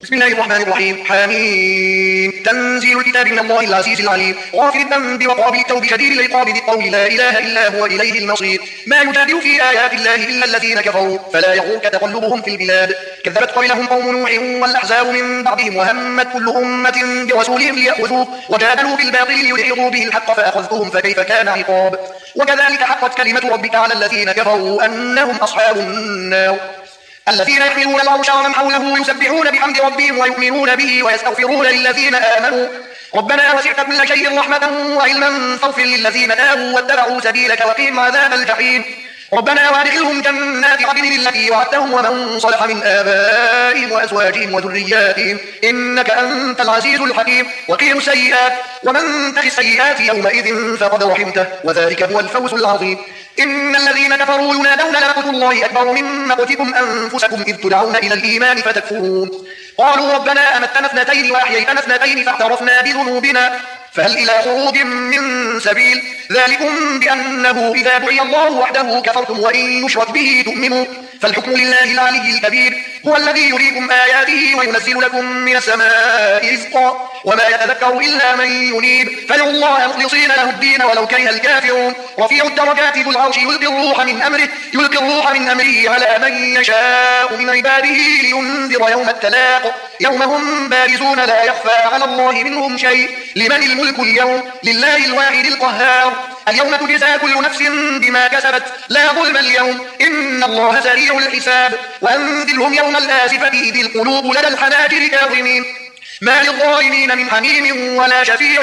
بسم الله الرحمن الرحيم. حميم. تنزيل الكتاب من الله العزيز العليم، غافر الذنب وقابل التوب شديد العقاب ذي القول لا إله إلا هو إليه المصير. ما يجادل في آيات الله إلا الذين كفروا فلا يغرك تقلبهم في البلاد. كذبت قبلهم قوم نوح والأحزاب من بعدهم وهمت كل أمة برسولهم ليأخذوه وجادلوا بالباطل ليدحضوا به الحق فأخذتهم فكيف كان عقاب. وكذلك حقت كلمة ربك على الذين كفروا أنهم أصحاب النار. الذين يحملون العرش ومن حوله يسبحون بحمد ربهم ويؤمنون به ويستغفرون للذين آمنوا ربنا وسعت كل شيء رحمة وعلما فاغفر للذين تابوا واتبعوا سبيلك وقهم عذاب الجحيم. ربنا وادخلهم جنات عدن التي وعدتهم ومن صلح من آبائهم وأزواجهم وذرياتهم إنك أنت العزيز الحكيم. وقهم السيئات ومن تق السيئات يومئذ فقد رحمته وذلك هو الفوز العظيم. إن الذين كفروا ينادون لمقت الله أكبر من مقتكم أنفسكم إذ تدعون إلى الإيمان فتكفرون. قالوا ربنا أمتنا اثنتين وأحييتنا اثنتين فاعترفنا بذنوبنا فهل إلى خروج من سبيل. ذلكم بأنه إذا دعي الله وحده كفرتم وإن يشرك به تؤمنوا فالحكم لله العلي الكبير. هو الذي يريكم آياته وينزل لكم من السماء رزقا وما يتذكر إلا من ينيب فادعوا الله مخلصين له الدين ولو كره الكافرون. رفيع الدرجات ذو العرش يلقي الروح من أمره على من يشاء من عباده لينذر يوم التلاق يوم هم بارزون لا يخفى على الله منهم شيء. لمن الملك اليوم لله الواحد القهار. اليوم تجزى كل نفس بما كسبت لا ظلم اليوم إن الله سريع الحساب. وأنذرهم يوم الآزفة إذ القلوب لدى الحناجر كاظمين ما للظالمين من حميم ولا شفيع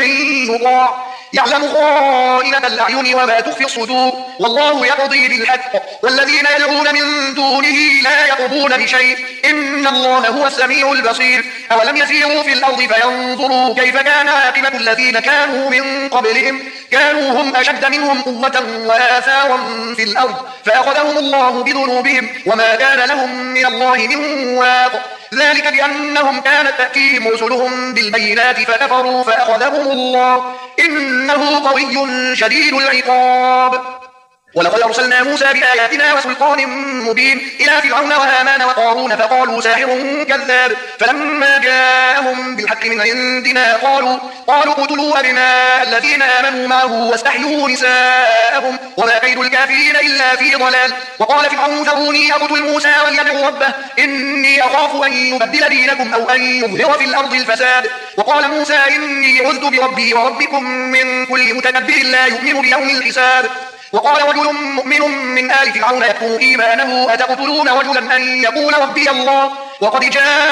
يطاع. يعلم خائنة الأعين وما تخفي الصدور والله يقضي بالحق والذين يدعون من دونه لا يقضون بشيء إن الله هو السميع البصير. أولم يسيروا في الأرض فينظروا كيف كان عاقبة الذين كانوا من قبلهم كانوا هم أشد منهم قوة وآثارا في الأرض فأخذهم الله بذنوبهم وما كان لهم من الله من واق. ذلك بأنهم كانت تأتيهم رسلهم بالبينات فكفروا فأخذهم الله إنه قوي شديد العقاب. ولقد أرسلنا موسى بآياتنا وسلطان مبين إلى فرعون وهامان وقارون فقالوا ساحر كذاب فلما جاءهم بالحق من عندنا قالوا اقتلوا أبناء الذين آمنوا معه واستحيوا نساءهم وما كيد الكافرين إلا في ضلال. وقال فرعون ذروني أقتل موسى وليدع ربه إني أخاف أن يبدل دينكم أو أن يظهر في الأرض الفساد. وقال موسى إني عذت بربي وربكم من كل متكبر لا يؤمن بيوم الحساب. وقال رجل مؤمن من آل فرعون يكتم إيمانه أتقتلون رجلا أن يقول ربي الله وقد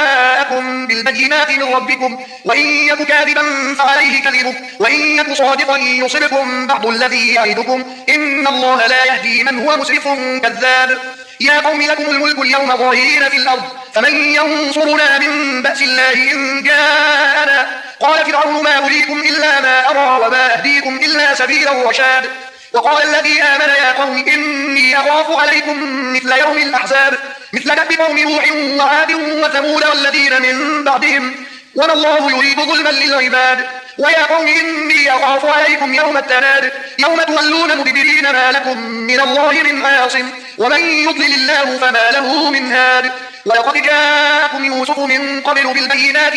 جاءكم بالبينات من ربكم وإن يك كاذبا فعليه كذبه وإن يك صادقا يصبكم بعض الذي يعدكم إن الله لا يهدي من هو مسرف كذاب. يا قوم لكم الملك اليوم ظاهرين في الأرض فمن ينصرنا من بأس الله إن جاءنا. قال فرعون ما أريكم إلا ما أرى وما أهديكم إلا سبيل الرشاد. وقال الذي آمن يا قوم إني أخاف عليكم مثل يوم الأحزاب مثل دأب قوم نوح وعاد وثمود والذين من بعدهم وما الله يريد ظلما للعباد. ويا قوم إني أخاف عليكم يوم التناد يوم تولون مدبرين ما لكم من الله من عاصم ومن يضلل الله فما له من هاد. ولقد جاءكم يوسف من قبل بالبينات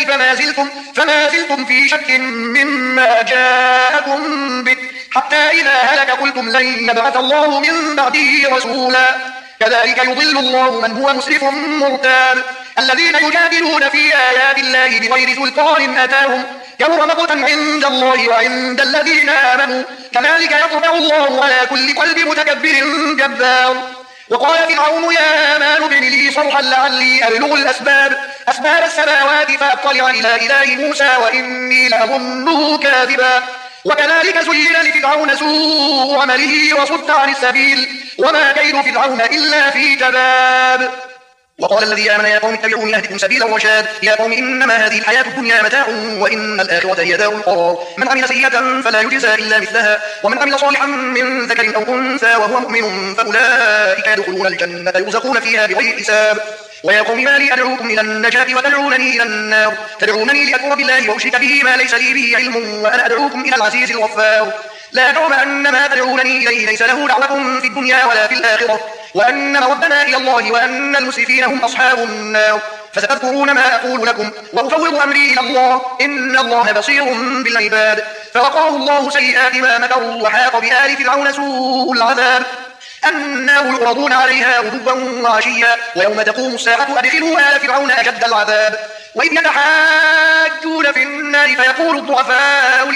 فما زلتم في شك مما جاءكم به حتى إذا هلك قلتم لن يبعث الله من بعده رسولا. كذلك يضل الله من هو مسرف مرتاب. الذين يجادلون في آيات الله بغير سلطان أتاهم كبر مقتا عند الله وعند الذين آمنوا كذلك يطبع الله على كل قلب متكبر جبار. وقال فرعون يا هامان ابن لي صرحا لعلي أبلغ أسباب السماوات فأطلع إلى إله موسى وإني لأظنه كاذبا. وكذلك زين لفرعون سوء عمله وصد عن السبيل وما كيد فرعون إلا في تباب. وقال الذي آمن يا قوم اتبعوني أهدكم سبيل الرشاد. يا قوم إنما هذه الحياة الدنيا متاع وإن الآخرة هي دار القرار. من عمل سيئة فلا يجزى إلا مثلها ومن عمل صالحا من ذكر أو أنثى وهو مؤمن فأولئك يدخلون الجنة يرزقون فيها بغير حساب. ويا قوم ما لي أدعوكم إلى النجاة وتدعونني إلى النار تدعونني لأكفر بالله وأشرك به ما ليس لي به علم وأنا أدعوكم إلى العزيز الغفار. لا جرم أن ما تدعونني إليه ليس له دعوة في الدنيا ولا في الآخرة وأن مردنا إلى الله وأن المسرفين هم أصحاب النار. فستذكرون ما أقول لكم وأفوض أمري إلى الله إن الله بصير بالعباد. فوقاه الله سيئات ما مكروا وحاق بآل فرعون سوء العذاب النار يعرضون عليها غدوا وعشيا ويوم تقوم الساعة أدخلوا آل فرعون أشد العذاب. وإذ يتحاجون في النار فيقول الضعفاء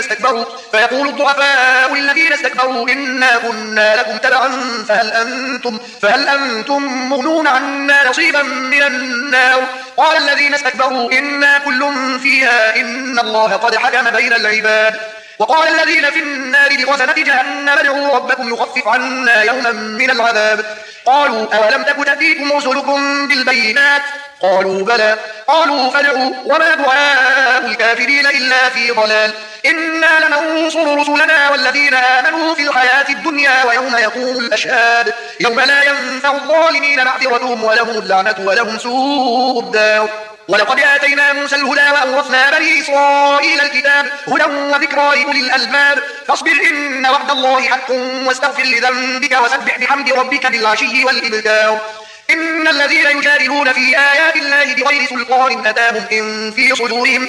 للذين استكبروا إنا كنا لكم تبعا فهل أنتم مغنون عنا نصيبا من النار. قال الذين استكبروا إنا كل فيها إن الله قد حكم بين العباد. وقال الذين في النار لخزنة جهنم ادعوا ربكم يخفف عنا يوما من العذاب. قالوا أولم تك تأتيكم رسلكم بالبينات قالوا بلى. قالوا فادعوا وما دعاء الكافرين إلا في ضلال. إنا لننصر رسلنا والذين آمنوا في الحياة الدنيا ويوم يقوم الأشهاد يوم لا ينفع الظالمين معذرتهم ولهم اللعنة ولهم سوء الدار. ولقد آتينا موسى الهدى وأورثنا بني إسرائيل الكتاب هدى وذكرى لأولي الألباب. فاصبر إن وعد الله حق واستغفر لذنبك وسبح بحمد ربك بالعشي والإبكار. إن الذين يجادلون في آيات الله بغير سلطان أتاهم إن في صدورهم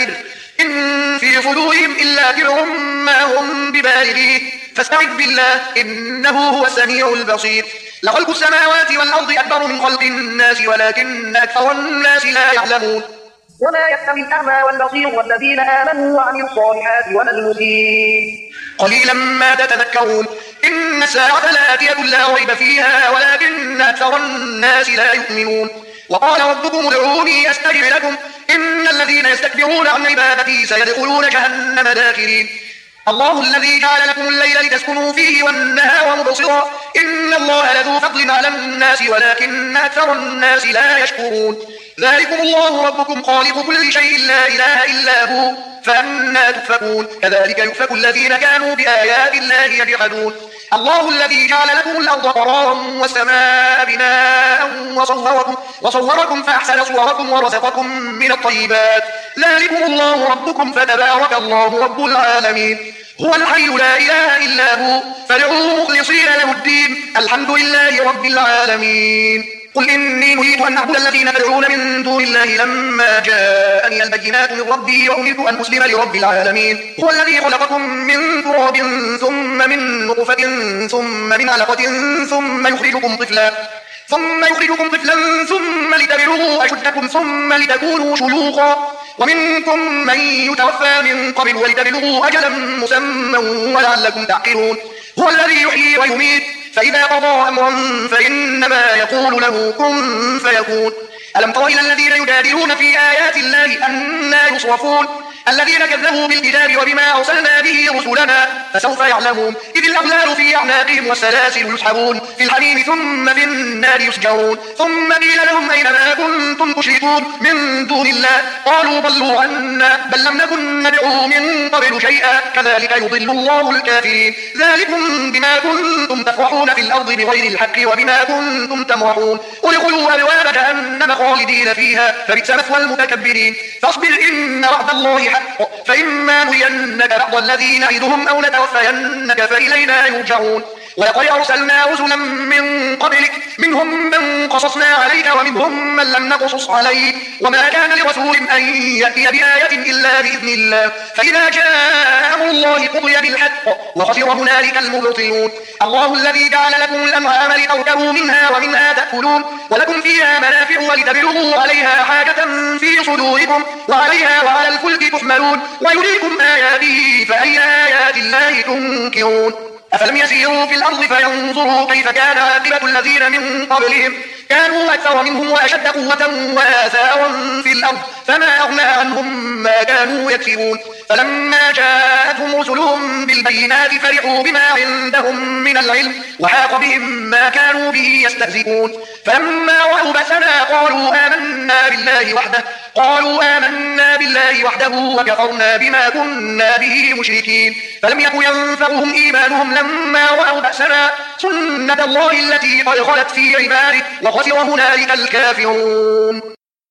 إلا كبر ما هم ببالغيه فاستعذ بالله إنه هو السميع البصير. لخلق السماوات والأرض أكبر من خلق الناس ولكن أكثر الناس لا يعلمون. وما يستوي الأعمى والبصير والذين آمنوا وعملوا الصالحات ولا المسيء قليلا ما تتذكرون. إن الساعة لآتية لا ريب فيها ولكن أكثر الناس لا يؤمنون. وقال ربكم ادعوني أستجب لكم إن الذين يستكبرون عن عبادتي سيدخلون جهنم داخرين. الله الذي جعل لكم الليل لتسكنوا فيه والنهار مبصرا إن الله لذو فضل على الناس ولكن أكثر الناس لا يشكرون. ذلكم الله ربكم خالق كل شيء لا إله إلا هو فأنى تؤفكون. كذلك يؤفك الذين كانوا بآيات الله يجحدون. الله الذي جعل لكم الأرض قرارا والسماء بناء وصوركم فأحسن صوركم ورزقكم من الطيبات. ذلكم الله ربكم فتبارك الله رب العالمين. هو الحي لا إله إلا هو فادعوه مخلصين له الدين الحمد لله رب العالمين. قل إني نريد أن أعبد الذين تدعون من دون الله لما جاءني البينات من ربي وأمرت أن أسلم لرب العالمين. هو الذي خلقكم من تراب ثم من نطفة ثم من علقة ثم يخرجكم طفلا ثم لتبلغوا أشدكم ثم لتكونوا شيوخا ومنكم من يتوفى من قبل ولتبلغوا أجلا مسمى ولعلكم تعقلون. هو الذي يحيي ويميت فإذا قضى أمرا فإنما يقول له كن فيكون. ألم تر إلى الذين يجادلون في آيات الله أنى يصرفون الذين كذبوا بالكتاب وبما أرسلنا به رسلنا فسوف يعلمون. إذ الأغلال في أعناقهم والسلاسل يسحبون في الحميم ثم في النار يسجرون. ثم قيل لهم أين ما كنتم تشركون من دون الله قالوا ضلوا عنا بل لم نكن ندعو من قبل شيئا كذلك يضل الله الكافرين. ذلكم بما كنتم تفرحون في الأرض بغير الحق وبما كنتم تمرحون. ادخلوا أبواب جهنم خالدين فيها فبئس مثوى المتكبرين. فاصبر إن وعد الله حق فإما نرينك بعض الذي نعدهم أو نتوفينك فإلينا يرجعون. ولقد أرسلنا رسلا من قبلك منهم من قصصنا عليك ومنهم من لم نقصص عليك وما كان لرسول أن يأتي بآية إلا بإذن الله فإذا جاء أمر الله قضي بالحق وخسر هنالك المبطلون. الله الذي جعل لكم الأنعام لتركبوا منها ومنها تأكلون ولكم فيها منافع ولتبلغوا عليها حاجة في صدوركم وعليها وعلى الفلك تحملون ويريكم آياته فأي آيات الله تنكرون. أفلم يسيروا في الأرض فينظروا كيف كان عاقبة الذين من قبلهم كانوا أكثر منهم وأشد قوة وآثارا في الأرض فما أغنى عنهم ما كانوا يكسبون. فلما جاءتهم رسلهم بالبينات فرحوا بما عندهم من العلم وحاق بهم ما كانوا به يستهزئون. فلما رأوا بأسنا قالوا آمنا بالله وحده وكفرنا بما كنا به مشركين. فلم يكن ينفعهم إيمانهم لما رأوا بأسنا سنة الله التي قد خلت في عباده وخسر هنالك الكافرون.